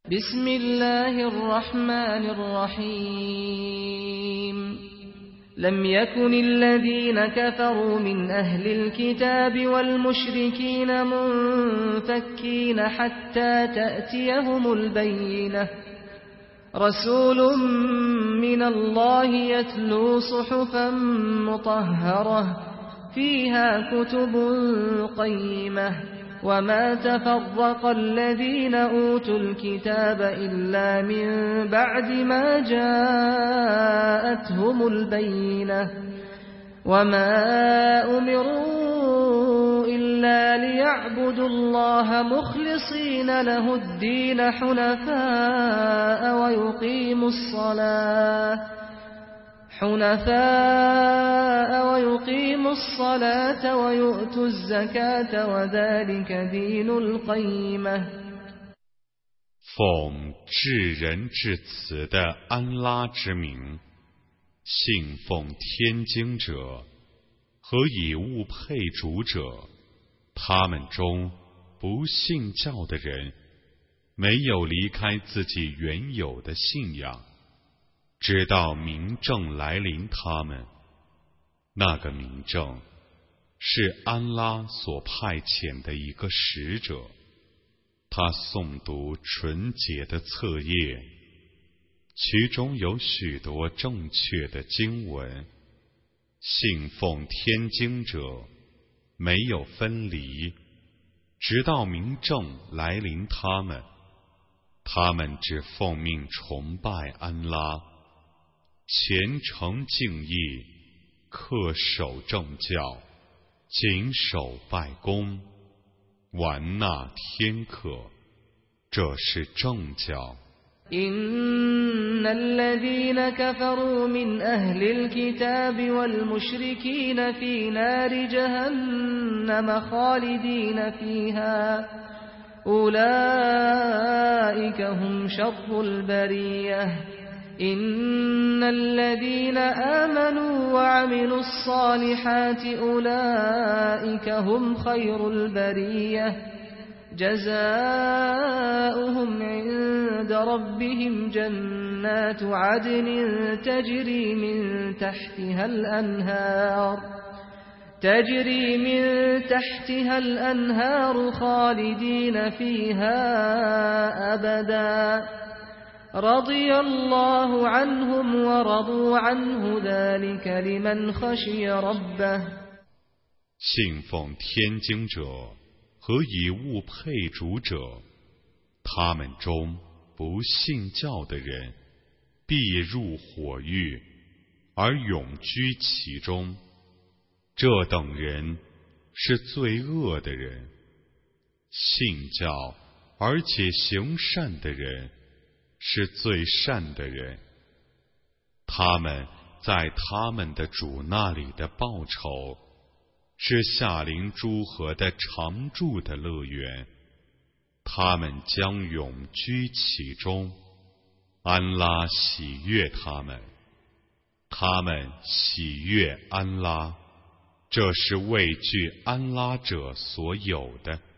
بسم الله الرحمن الرحيم لم يكن الذين كفروا من أهل الكتاب والمشركين منفكين حتى تأتيهم البينة رسول من الله يتلو صحفا مطهرة فيها كتب قيمة وما تفرق الذين أوتوا الكتاب إلا من بعد ما جاءتهم البينة وما أمروا إلا ليعبدوا الله مخلصين له الدين حنفاء ويقيموا الصلاة ويؤتوا الزكاة وذلك دين القيمة 奉至仁至慈的安拉之名，信奉天经者和以物配主者，他们中不信教的人没有离开自己原有的信仰，直到明证来临他们。那个明证是安拉所派遣的一个使者，他诵读纯洁的册页，其中有许多正确的经文。信奉天经者没有分离，直到明证来临他们。他们只奉命崇拜安拉，虔诚敬意，恪守正教，谨守拜功，完纳天课，这是正教。 إن الذين كفروا من أهل الكتاب والمشركين في نار جهنم خالدين فيها أولئك هم شر البرية إن الذين آمنوا وعملوا الصالحات أولئك هم خير البرية جزاؤهم عند ربهم جنات عدن تجري من تحتها الأنهار خالدين فيها أبدا رضي الله عنهم ورضوا عنه ذلك لمن خشي ربه 信奉天经者和以物配主者，他们中不信教的人必入火狱，而永居其中。这等人是罪恶的人。信教而且行善的人是最善的人。他们在他们的主那里的报酬是夏临诸河的常住的乐园，他们将永居其中。安拉喜悦他们，他们喜悦安拉，这是畏惧安拉者所有的。